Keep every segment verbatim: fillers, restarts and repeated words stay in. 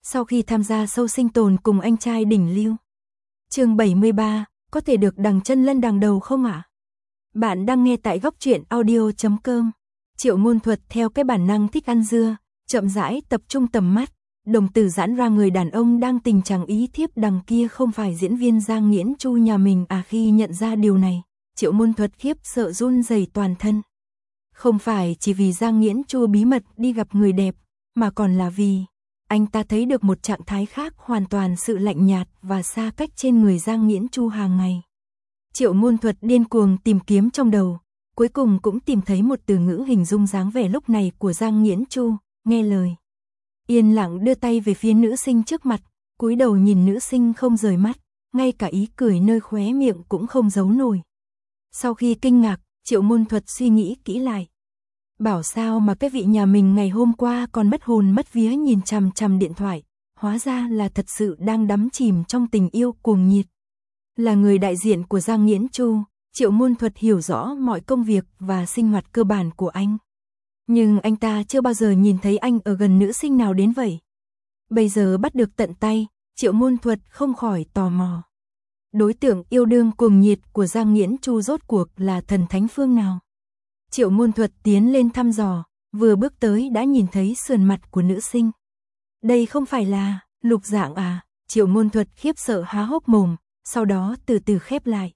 sau khi tham gia show sinh tồn cùng anh trai đỉnh lưu. Chương bảy mươi ba, có thể được đằng chân lân đằng đầu không ạ? Bạn đang nghe tại góc truyện audio chấm com. Triệu Môn Thuật theo cái bản năng thích ăn dưa, chậm rãi tập trung tầm mắt, đồng tử giãn ra người đàn ông đang tình trạng ý thiếp đằng kia không phải diễn viên Giang Nghiễn Chu nhà mình à. Khi nhận ra điều này, Triệu Môn Thuật khiếp sợ run rẩy toàn thân. Không phải chỉ vì Giang Nghiễn Chu bí mật đi gặp người đẹp, mà còn là vì anh ta thấy được một trạng thái khác hoàn toàn, sự lạnh nhạt và xa cách trên người Giang Nghiễn Chu hàng ngày. Triệu Môn Thuật điên cuồng tìm kiếm trong đầu, cuối cùng cũng tìm thấy một từ ngữ hình dung dáng vẻ lúc này của Giang Nghiễn Chu, nghe lời. Yên lặng đưa tay về phía nữ sinh trước mặt, cúi đầu nhìn nữ sinh không rời mắt, ngay cả ý cười nơi khóe miệng cũng không giấu nổi. Sau khi kinh ngạc, Triệu Môn Thuật suy nghĩ kỹ lại. Bảo sao mà cái vị nhà mình ngày hôm qua còn mất hồn mất vía nhìn chằm chằm điện thoại, hóa ra là thật sự đang đắm chìm trong tình yêu cuồng nhiệt. Là người đại diện của Giang Nghiễn Chu, Triệu Môn Thuật hiểu rõ mọi công việc và sinh hoạt cơ bản của anh. Nhưng anh ta chưa bao giờ nhìn thấy anh ở gần nữ sinh nào đến vậy. Bây giờ bắt được tận tay, Triệu Môn Thuật không khỏi tò mò. Đối tượng yêu đương cuồng nhiệt của Giang Nghiễn Chu rốt cuộc là thần thánh phương nào? Triệu Môn Thuật tiến lên thăm dò, vừa bước tới đã nhìn thấy sườn mặt của nữ sinh. Đây không phải là Lục Dạng à? Triệu Môn Thuật khiếp sợ há hốc mồm, sau đó từ từ khép lại.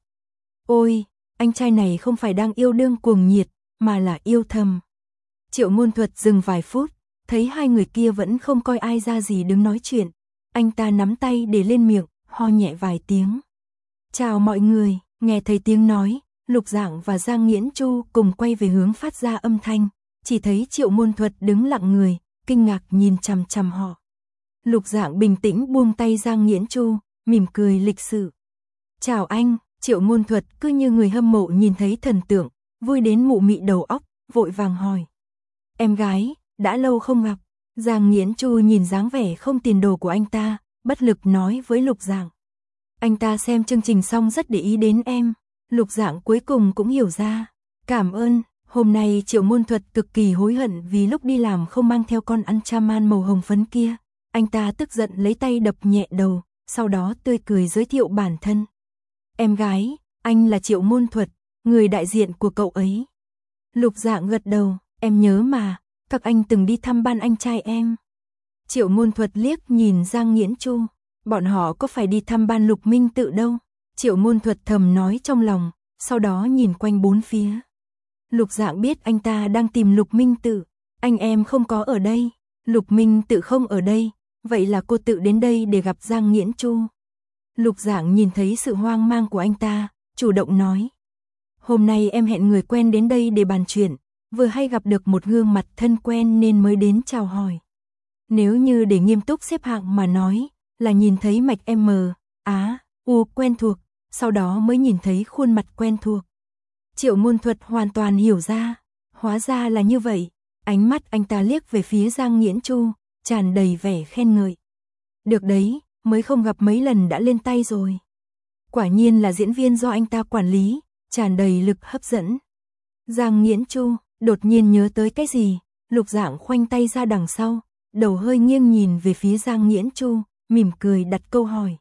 Ôi, anh trai này không phải đang yêu đương cuồng nhiệt, mà là yêu thầm. Triệu Môn Thuật dừng vài phút, thấy hai người kia vẫn không coi ai ra gì đứng nói chuyện. Anh ta nắm tay để lên miệng, ho nhẹ vài tiếng. Chào mọi người, nghe thấy tiếng nói, Lục Dạng và Giang Nghiễn Chu cùng quay về hướng phát ra âm thanh, chỉ thấy Triệu Môn Thuật đứng lặng người, kinh ngạc nhìn chằm chằm họ. Lục Dạng bình tĩnh buông tay Giang Nghiễn Chu, mỉm cười lịch sự. Chào anh. Triệu Môn Thuật cứ như người hâm mộ nhìn thấy thần tượng, vui đến mụ mị đầu óc, vội vàng hỏi. Em gái, đã lâu không gặp. Giang Nghiễn Chu nhìn dáng vẻ không tiền đồ của anh ta, bất lực nói với Lục Dạng. Anh ta xem chương trình xong rất để ý đến em. Lục Dạng cuối cùng cũng hiểu ra. Cảm ơn. Hôm nay Triệu Môn Thuật cực kỳ hối hận vì lúc đi làm không mang theo con ăn chaman màu hồng phấn kia. Anh ta tức giận lấy tay đập nhẹ đầu, sau đó tươi cười giới thiệu bản thân. Em gái, anh là Triệu Môn Thuật, người đại diện của cậu ấy. Lục Dạng gật đầu, em nhớ mà, các anh từng đi thăm ban anh trai em. Triệu Môn Thuật liếc nhìn Giang Nghiễn Chu, bọn họ có phải đi thăm ban Lục Minh Tự đâu. Triệu Môn Thuật thầm nói trong lòng, sau đó nhìn quanh bốn phía. Lục Dạng biết anh ta đang tìm Lục Minh Tự, anh em không có ở đây. Lục Minh Tự không ở đây, vậy là cô tự đến đây để gặp Giang Nghiễn Chu. Lục Dạng nhìn thấy sự hoang mang của anh ta, chủ động nói. Hôm nay em hẹn người quen đến đây để bàn chuyện, vừa hay gặp được một gương mặt thân quen nên mới đến chào hỏi. Nếu như để nghiêm túc xếp hạng mà nói, là nhìn thấy mạch M, Á, U quen thuộc, sau đó mới nhìn thấy khuôn mặt quen thuộc. Triệu Môn Thuật hoàn toàn hiểu ra, hóa ra là như vậy, ánh mắt anh ta liếc về phía Giang Nghiễn Chu, tràn đầy vẻ khen ngợi. Được đấy, mới không gặp mấy lần đã lên tay rồi. Quả nhiên là diễn viên do anh ta quản lý, tràn đầy lực hấp dẫn. Giang Nghiễn Chu đột nhiên nhớ tới cái gì, Lục Dạng khoanh tay ra đằng sau, đầu hơi nghiêng nhìn về phía Giang Nghiễn Chu, mỉm cười đặt câu hỏi.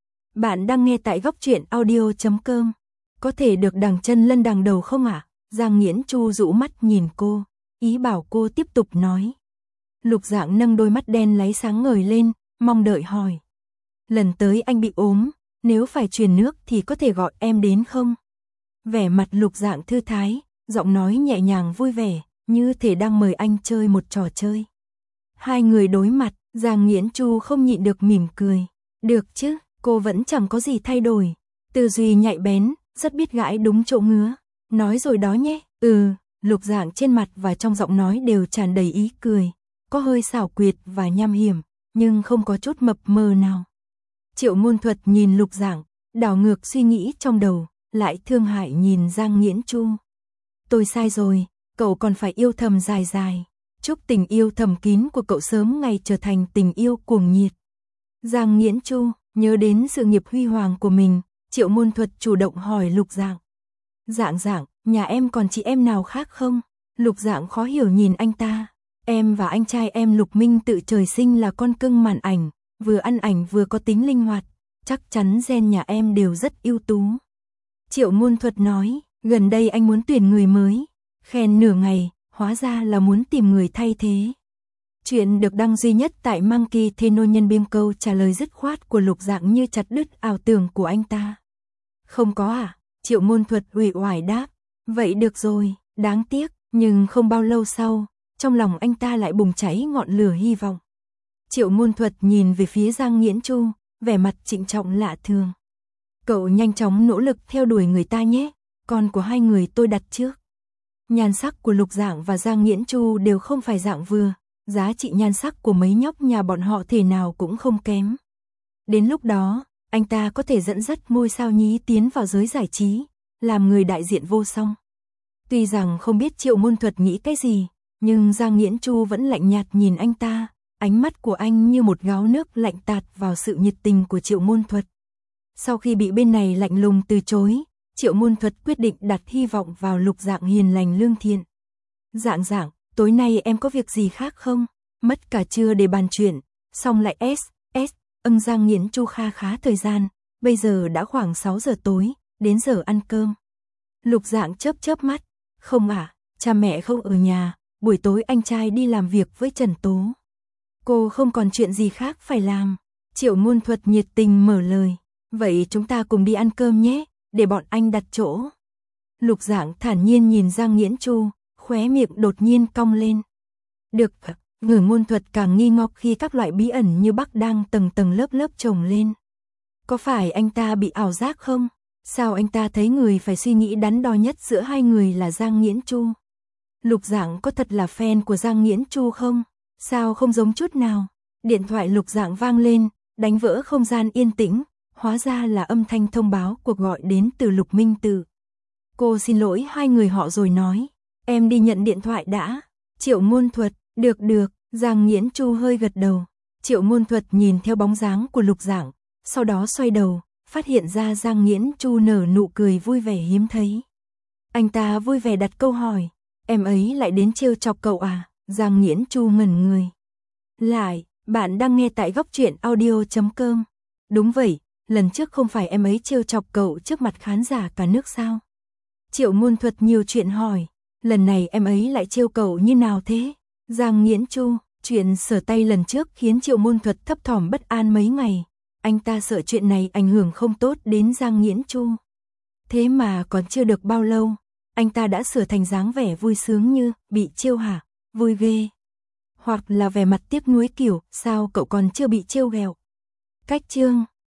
Bạn đang nghe tại góc truyện audio chấm com. Có thể được đằng chân lân đằng đầu không ạ? Giang Nghiễn Chu rũ mắt nhìn cô, ý bảo cô tiếp tục nói. Lục Dạng nâng đôi mắt đen láy sáng ngời lên, mong đợi hỏi. Lần tới anh bị ốm, nếu phải truyền nước thì có thể gọi em đến không? Vẻ mặt Lục Dạng thư thái, giọng nói nhẹ nhàng vui vẻ, như thể đang mời anh chơi một trò chơi. Hai người đối mặt, Giang Nghiễn Chu không nhịn được mỉm cười. Được chứ, cô vẫn chẳng có gì thay đổi. Tư duy nhạy bén, rất biết gãi đúng chỗ ngứa. Nói rồi đó nhé. Ừ, Lục Dạng trên mặt và trong giọng nói đều tràn đầy ý cười. Có hơi xảo quyệt và nham hiểm, nhưng không có chút mập mờ nào. Triệu Môn Thuật nhìn Lục Dạng, đảo ngược suy nghĩ trong đầu, lại thương hại nhìn Giang Nghiễn Chu. Tôi sai rồi, cậu còn phải yêu thầm dài dài. Chúc tình yêu thầm kín của cậu sớm ngày trở thành tình yêu cuồng nhiệt. Giang Nghiễn Chu nhớ đến sự nghiệp huy hoàng của mình, Triệu Môn Thuật chủ động hỏi Lục Dạng. Dạng Dạng, nhà em còn chị em nào khác không? Lục Dạng khó hiểu nhìn anh ta. Em và anh trai em Lục Minh Tự trời sinh là con cưng màn ảnh, vừa ăn ảnh vừa có tính linh hoạt, chắc chắn gen nhà em đều rất ưu tú. Triệu Ngôn Thuật nói, gần đây anh muốn tuyển người mới, khen nửa ngày, hóa ra là muốn tìm người thay thế. Chuyện được đăng duy nhất tại Monkey Theno nhân biên câu trả lời dứt khoát của Lục Dạng như chặt đứt ảo tưởng của anh ta. Không có à? Triệu Ngôn Thuật uể oải đáp, vậy được rồi, đáng tiếc, nhưng không bao lâu sau, trong lòng anh ta lại bùng cháy ngọn lửa hy vọng. Triệu Ngôn Thuật nhìn về phía Giang Nghiễn Chu, vẻ mặt trịnh trọng lạ thường. Cậu nhanh chóng nỗ lực theo đuổi người ta nhé, con của hai người tôi đặt trước. Nhan sắc của Lục Dạng và Giang Nghiễn Chu đều không phải dạng vừa, giá trị nhan sắc của mấy nhóc nhà bọn họ thể nào cũng không kém. Đến lúc đó, anh ta có thể dẫn dắt ngôi sao nhí tiến vào giới giải trí, làm người đại diện vô song. Tuy rằng không biết Triệu Ngôn Thuật nghĩ cái gì, nhưng Giang Nghiễn Chu vẫn lạnh nhạt nhìn anh ta, ánh mắt của anh như một gáo nước lạnh tạt vào sự nhiệt tình của Triệu Ngôn Thuật. Sau khi bị bên này lạnh lùng từ chối, Triệu Ngôn Thuật quyết định đặt hy vọng vào Lục Dạng hiền lành lương thiện. Dạng Dạng, tối nay em có việc gì khác không? Mất cả trưa để bàn chuyện, xong lại S, S, ưng Giang Nghiễn Chu kha khá thời gian, bây giờ đã khoảng sáu giờ tối, đến giờ ăn cơm. Lục Dạng chớp chớp mắt, không à, cha mẹ không ở nhà, buổi tối anh trai đi làm việc với Trần Tố. Cô không còn chuyện gì khác phải làm. Triệu Ngôn Thuật nhiệt tình mở lời, vậy chúng ta cùng đi ăn cơm nhé, để bọn anh đặt chỗ. Lục Dạng thản nhiên nhìn Giang Nghiễn Chu, khóe miệng đột nhiên cong lên. Được, Ngữ Ngôn Thuật càng nghi ngốc khi các loại bí ẩn như Bắc đang tầng tầng lớp lớp chồng lên. Có phải anh ta bị ảo giác không? Sao anh ta thấy người phải suy nghĩ đắn đo nhất giữa hai người là Giang Nghiễn Chu? Lục Dạng có thật là fan của Giang Nghiễn Chu không? Sao không giống chút nào? Điện thoại Lục Dạng vang lên, đánh vỡ không gian yên tĩnh, hóa ra là âm thanh thông báo cuộc gọi đến từ Lục Minh Tử. Cô xin lỗi hai người họ rồi nói, em đi nhận điện thoại đã. Triệu Ngôn Thuật, được được, Giang Nghiễn Chu hơi gật đầu. Triệu Ngôn Thuật nhìn theo bóng dáng của Lục Dạng, sau đó xoay đầu, phát hiện ra Giang Nghiễn Chu nở nụ cười vui vẻ hiếm thấy. Anh ta vui vẻ đặt câu hỏi, em ấy lại đến trêu chọc cậu à? Giang Nghiễn Chu ngẩn người. Lại, bạn đang nghe tại góc truyện audio chấm com. Đúng vậy, lần trước không phải em ấy trêu chọc cậu trước mặt khán giả cả nước sao? Triệu Ngôn Thuật nhiều chuyện hỏi, lần này em ấy lại trêu cậu như nào thế? Giang Nghiễn Chu, chuyện sờ tay lần trước khiến Triệu Ngôn Thuật thấp thỏm bất an mấy ngày. Anh ta sợ chuyện này ảnh hưởng không tốt đến Giang Nghiễn Chu. Thế mà còn chưa được bao lâu, anh ta đã sửa thành dáng vẻ vui sướng như bị trêu hả? Vui ghê. Hoặc là vẻ mặt tiếc nuối kiểu sao cậu còn chưa bị trêu ghẹo. Cách chương